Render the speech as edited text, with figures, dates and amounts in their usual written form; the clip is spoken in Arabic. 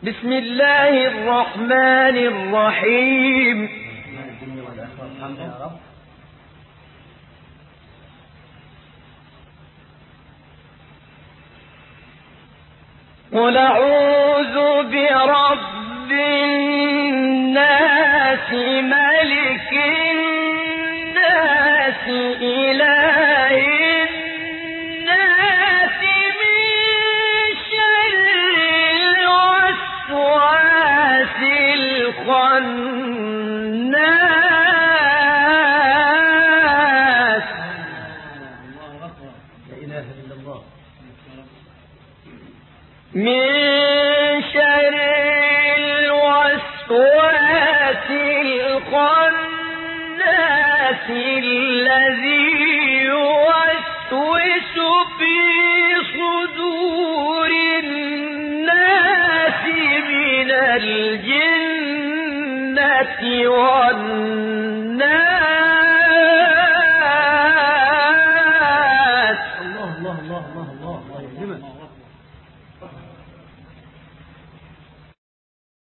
بسم الله الرحمن الرحيم. قل أعوذ برب الناس ملك الناس إله الناس من شر الوسواس الخناس. لا إله إلا الله. من شر الوسواس الخناس الذي يوسوس في صدور الناس من الجنة والناس. الله الله الله الله الله الله يهمك.